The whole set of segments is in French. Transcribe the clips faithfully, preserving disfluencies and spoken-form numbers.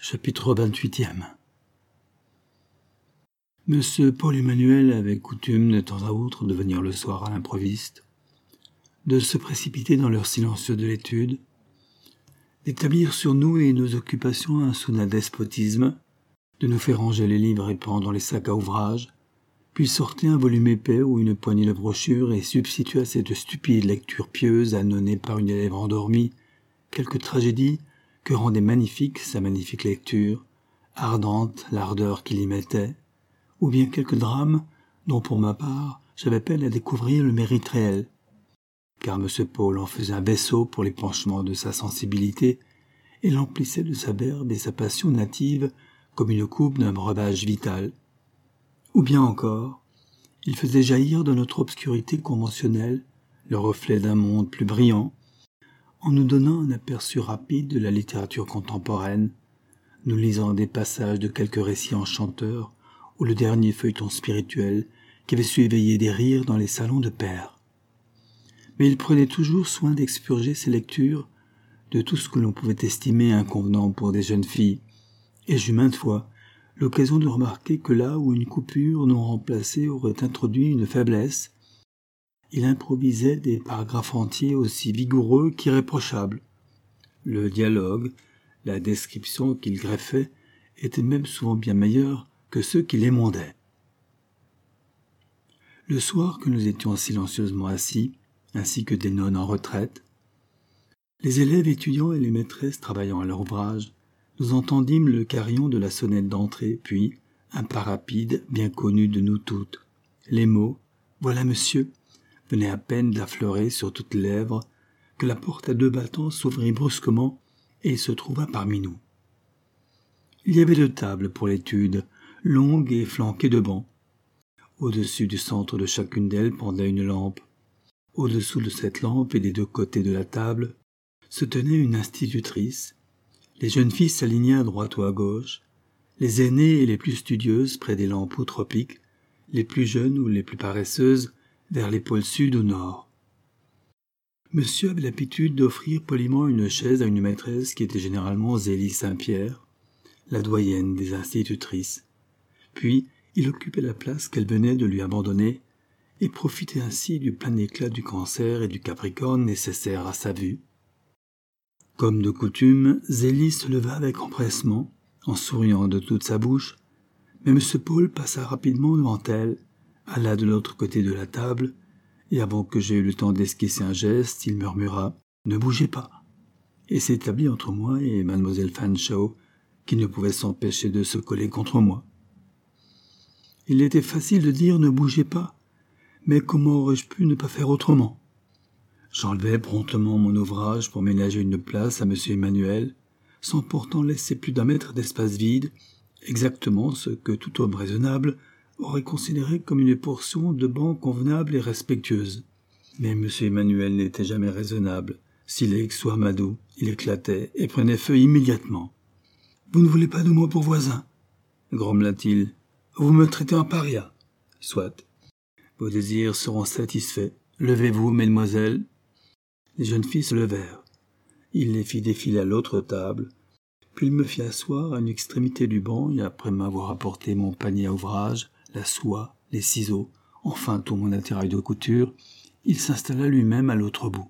Chapitre vingt-huitième. Monsieur Paul Emmanuel avait coutume de temps à autre de venir le soir à l'improviste, de se précipiter dans l'heure silencieuse de l'étude, d'établir sur nous et nos occupations un soudain despotisme, de nous faire ranger les livres et prendre les sacs à ouvrage, puis sortir un volume épais ou une poignée de brochures et substituer à cette stupide lecture pieuse annonnée par une élève endormie quelque tragédie que rendait magnifique sa magnifique lecture, ardente l'ardeur qu'il y mettait, ou bien quelque drame dont pour ma part j'avais peine à découvrir le mérite réel, car M. Paul en faisait un vaisseau pour les penchements de sa sensibilité et l'emplissait de sa verve et sa passion native comme une coupe d'un breuvage vital. Ou bien encore, il faisait jaillir de notre obscurité conventionnelle le reflet d'un monde plus brillant, en nous donnant un aperçu rapide de la littérature contemporaine, nous lisant des passages de quelques récits enchanteurs ou le dernier feuilleton spirituel qui avait su éveiller des rires dans les salons de pairs. Mais il prenait toujours soin d'expurger ses lectures de tout ce que l'on pouvait estimer inconvenant pour des jeunes filles, et j'eus maintes fois l'occasion de remarquer que là où une coupure non remplacée aurait introduit une faiblesse, il improvisait des paragraphes entiers aussi vigoureux qu'irréprochables. Le dialogue, la description qu'il greffait, étaient même souvent bien meilleurs que ceux qu'il émondait. Le soir que nous étions silencieusement assis, ainsi que des nonnes en retraite, les élèves étudiants et les maîtresses travaillant à leur ouvrage, nous entendîmes le carillon de la sonnette d'entrée, puis un pas rapide, bien connu de nous toutes. Les mots « Voilà monsieur » venaient à peine d'affleurer sur toutes les lèvres que la porte à deux battants s'ouvrit brusquement et il se trouva parmi nous. Il y avait deux tables pour l'étude, longues et flanquées de bancs. Au-dessus du centre de chacune d'elles pendait une lampe. Au-dessous de cette lampe et des deux côtés de la table se tenait une institutrice. Les jeunes filles s'alignaient à droite ou à gauche, les aînées et les plus studieuses près des lampes ou tropiques, les plus jeunes ou les plus paresseuses vers les pôles sud ou nord. Monsieur avait l'habitude d'offrir poliment une chaise à une maîtresse qui était généralement Zélie Saint-Pierre, la doyenne des institutrices. Puis il occupait la place qu'elle venait de lui abandonner et profitait ainsi du plein éclat du Cancer et du Capricorne nécessaires à sa vue. Comme de coutume, Zélie se leva avec empressement, en souriant de toute sa bouche, mais M. Paul passa rapidement devant elle, alla de l'autre côté de la table, et avant que j'aie eu le temps d'esquisser un geste, il murmura « Ne bougez pas !» et s'établit entre moi et Mademoiselle Fanshawe, qui ne pouvait s'empêcher de se coller contre moi. Il était facile de dire « Ne bougez pas !» mais comment aurais-je pu ne pas faire autrement? J'enlevai promptement mon ouvrage pour ménager une place à M. Emmanuel, sans pourtant laisser plus d'un mètre d'espace vide, exactement ce que tout homme raisonnable aurait considéré comme une portion de banc convenable et respectueuse. Mais M. Emmanuel n'était jamais raisonnable. S'il ex ou Amadou, il éclatait et prenait feu immédiatement. « Vous ne voulez pas de moi pour voisin ?» grommela-t-il. « Vous me traitez en paria. »« Soit. Vos désirs seront satisfaits. Levez-vous, mesdemoiselles. » Les jeunes filles se levèrent. Il les fit défiler à l'autre table, puis il me fit asseoir à une extrémité du banc et après m'avoir apporté mon panier à ouvrage, la soie, les ciseaux, enfin tout mon attirail de couture, il s'installa lui-même à l'autre bout.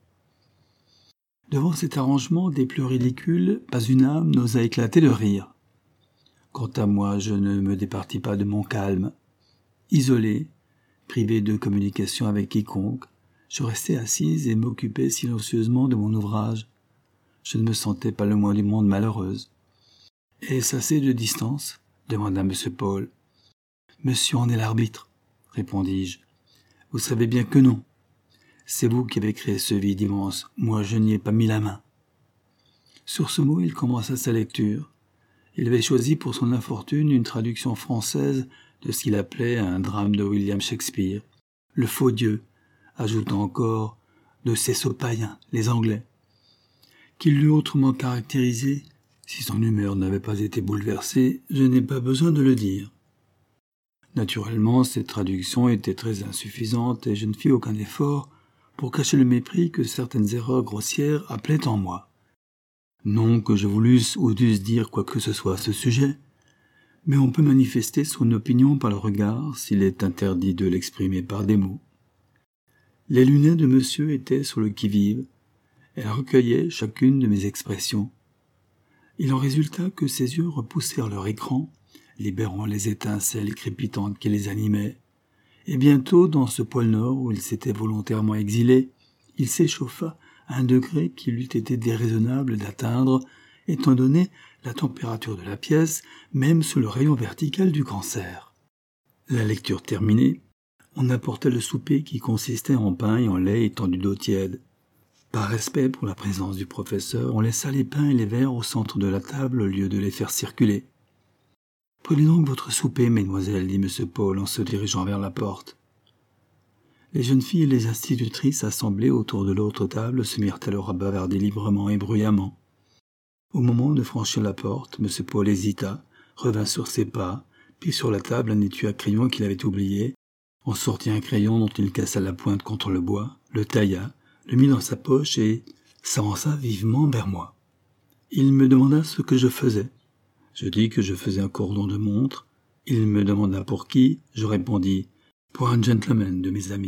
Devant cet arrangement des plus ridicules, pas une âme n'osa éclater de rire. Quant à moi, je ne me départis pas de mon calme. Isolé, privé de communication avec quiconque, je restais assise et m'occupais silencieusement de mon ouvrage. Je ne me sentais pas le moins du monde malheureuse. « Est-ce assez de distance ?» demanda M. Paul. « Monsieur en est l'arbitre, » répondis-je. « Vous savez bien que non. C'est vous qui avez créé ce vide immense. Moi, je n'y ai pas mis la main. » Sur ce mot, il commença sa lecture. Il avait choisi pour son infortune une traduction française de ce qu'il appelait un drame de William Shakespeare, Le Faux Dieu, ajoutant encore de ces sots païens, les Anglais. Qu'il l'eût autrement caractérisé, si son humeur n'avait pas été bouleversée, je n'ai pas besoin de le dire. Naturellement, cette traduction était très insuffisante et je ne fis aucun effort pour cacher le mépris que certaines erreurs grossières appelaient en moi. Non que je voulusse ou dusse dire quoi que ce soit à ce sujet, mais on peut manifester son opinion par le regard s'il est interdit de l'exprimer par des mots. Les lunettes de monsieur étaient sur le qui-vive. Elles recueillaient chacune de mes expressions. Il en résulta que ses yeux repoussèrent leur écran, libérant les étincelles crépitantes qui les animaient, et bientôt, dans ce pôle Nord où il s'était volontairement exilé, il s'échauffa à un degré qu'il eût été déraisonnable d'atteindre, étant donné la température de la pièce, même sous le rayon vertical du cancer. La lecture terminée, on apporta le souper qui consistait en pain et en lait étendu d'eau tiède. Par respect pour la présence du professeur, on laissa les pains et les verres au centre de la table au lieu de les faire circuler. « Prenez donc votre souper, mesdemoiselles, dit M. Paul en se dirigeant vers la porte. Les jeunes filles et les institutrices assemblées autour de l'autre table se mirent alors à bavarder librement et bruyamment. Au moment de franchir la porte, M. Paul hésita, revint sur ses pas, prit sur la table un étui à crayon qu'il avait oublié, en sortit un crayon dont il cassa la pointe contre le bois, le tailla, le mit dans sa poche et s'avança vivement vers moi. Il me demanda ce que je faisais. Je dis que je faisais un cordon de montre. Il me demanda pour qui. Je répondis « pour un gentleman de mes amis ».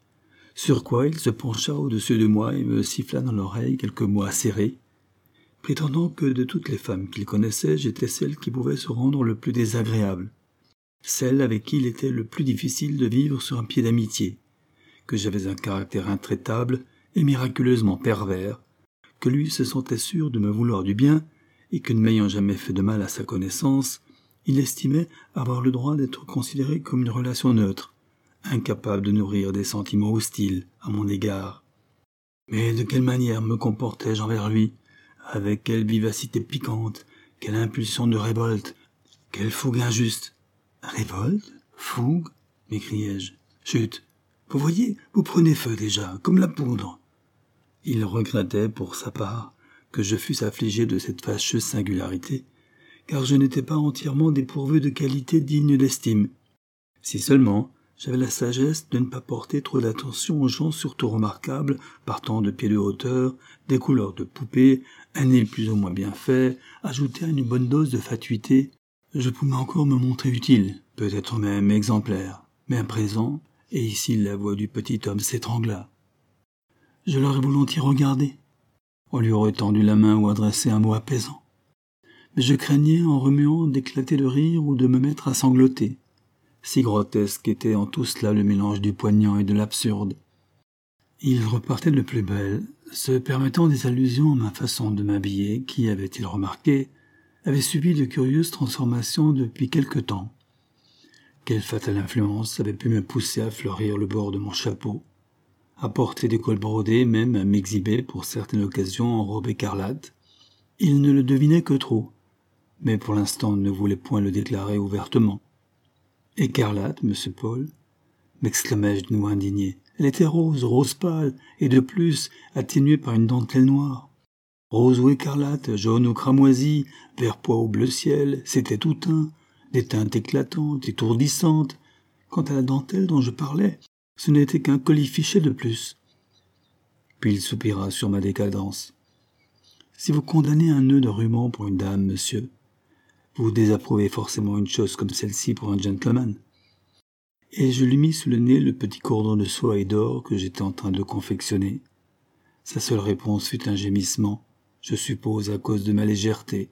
Sur quoi il se pencha au-dessus de moi et me siffla dans l'oreille quelques mots acérés, prétendant que de toutes les femmes qu'il connaissait, j'étais celle qui pouvait se rendre le plus désagréable, celle avec qui il était le plus difficile de vivre sur un pied d'amitié, que j'avais un caractère intraitable et miraculeusement pervers, que lui se sentait sûr de me vouloir du bien, et que ne m'ayant jamais fait de mal à sa connaissance, il estimait avoir le droit d'être considéré comme une relation neutre, incapable de nourrir des sentiments hostiles à mon égard. Mais de quelle manière me comportais-je envers lui? Avec quelle vivacité piquante, quelle impulsion de révolte, quelle fougue injuste! Révolte? Fougue? M'écriai-je. Chut! Vous voyez, vous prenez feu déjà, comme la poudre. Il regrettait, pour sa part, que je fusse affligé de cette fâcheuse singularité, car je n'étais pas entièrement dépourvu de qualités dignes d'estime. Si seulement j'avais la sagesse de ne pas porter trop d'attention aux gens surtout remarquables, partant de pieds de hauteur, des couleurs de poupée, un nez plus ou moins bien fait, ajouté à une bonne dose de fatuité, je pouvais encore me montrer utile, peut-être même exemplaire. Mais à présent, et ici la voix du petit homme s'étrangla. Je l'aurais volontiers regardé. On lui aurait tendu la main ou adressé un mot apaisant. Mais je craignais, en remuant, d'éclater de rire ou de me mettre à sangloter. Si grotesque était en tout cela le mélange du poignant et de l'absurde. Il repartait de plus belle, se permettant des allusions à ma façon de m'habiller, qui, avait-il remarqué, avait subi de curieuses transformations depuis quelque temps. Quelle fatale influence avait pu me pousser à fleurir le bord de mon chapeau, à porter des cols brodés, même à m'exhiber pour certaines occasions en robe écarlate. Il ne le devinait que trop, mais pour l'instant ne voulait point le déclarer ouvertement. « Écarlate, monsieur Paul ?» m'exclamai-je de nouveau indigné. Elle était rose, rose pâle, et de plus atténuée par une dentelle noire. Rose ou écarlate, jaune ou cramoisi, vert pois ou bleu ciel, c'était tout un, des teintes éclatantes, étourdissantes. Quant à la dentelle dont je parlais, ce n'était qu'un colifichet de plus. Puis il soupira sur ma décadence. « Si vous condamnez un nœud de ruban pour une dame, monsieur, vous désapprouvez forcément une chose comme celle-ci pour un gentleman. » Et je lui mis sous le nez le petit cordon de soie et d'or que j'étais en train de confectionner. Sa seule réponse fut un gémissement, je suppose à cause de ma légèreté.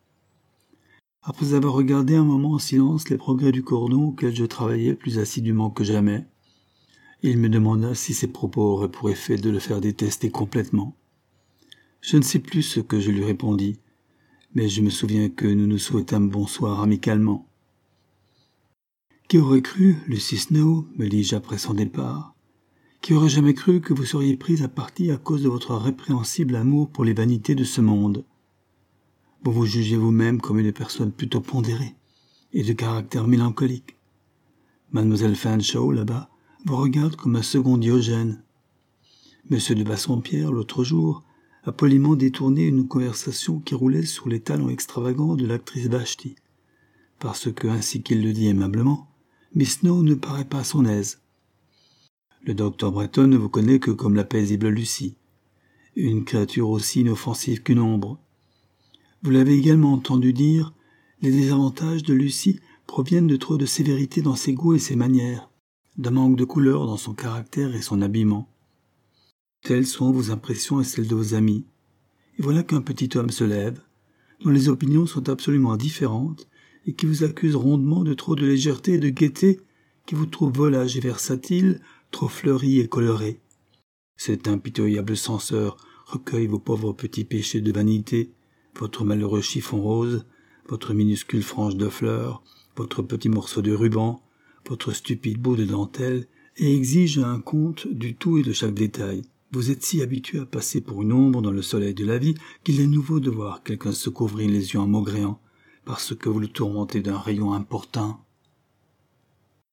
Après avoir regardé un moment en silence les progrès du cordon auquel je travaillais plus assidûment que jamais, il me demanda si ses propos auraient pour effet de le faire détester complètement. Je ne sais plus ce que je lui répondis, mais je me souviens que nous nous souhaitâmes bonsoir amicalement. « Qui aurait cru, Lucy Snow, me dis-je après son départ, qui aurait jamais cru que vous seriez prise à partie à cause de votre répréhensible amour pour les vanités de ce monde? Vous vous jugez vous-même comme une personne plutôt pondérée et de caractère mélancolique. Mademoiselle Fanshawe, là-bas, vous regarde comme un second Diogène. Monsieur de Bassompierre, l'autre jour, a poliment détourné une conversation qui roulait sur les talents extravagants de l'actrice Vashti, parce que, ainsi qu'il le dit aimablement, Miss Snow ne paraît pas à son aise. Le docteur Breton ne vous connaît que comme la paisible Lucie, une créature aussi inoffensive qu'une ombre. Vous l'avez également entendu dire, les désavantages de Lucie proviennent de trop de sévérité dans ses goûts et ses manières, d'un manque de couleur dans son caractère et son habillement. Telles sont vos impressions et celles de vos amis. Et voilà qu'un petit homme se lève, dont les opinions sont absolument différentes, et qui vous accuse rondement de trop de légèreté et de gaieté, qui vous trouve volage et versatile, trop fleuri et coloré. Cet impitoyable censeur recueille vos pauvres petits péchés de vanité, votre malheureux chiffon rose, votre minuscule frange de fleurs, votre petit morceau de ruban, votre stupide bout de dentelle, et exige un compte du tout et de chaque détail. Vous êtes si habitué à passer pour une ombre dans le soleil de la vie qu'il est nouveau de voir quelqu'un se couvrir les yeux en maugréant, parce que vous le tourmentez d'un rayon importun.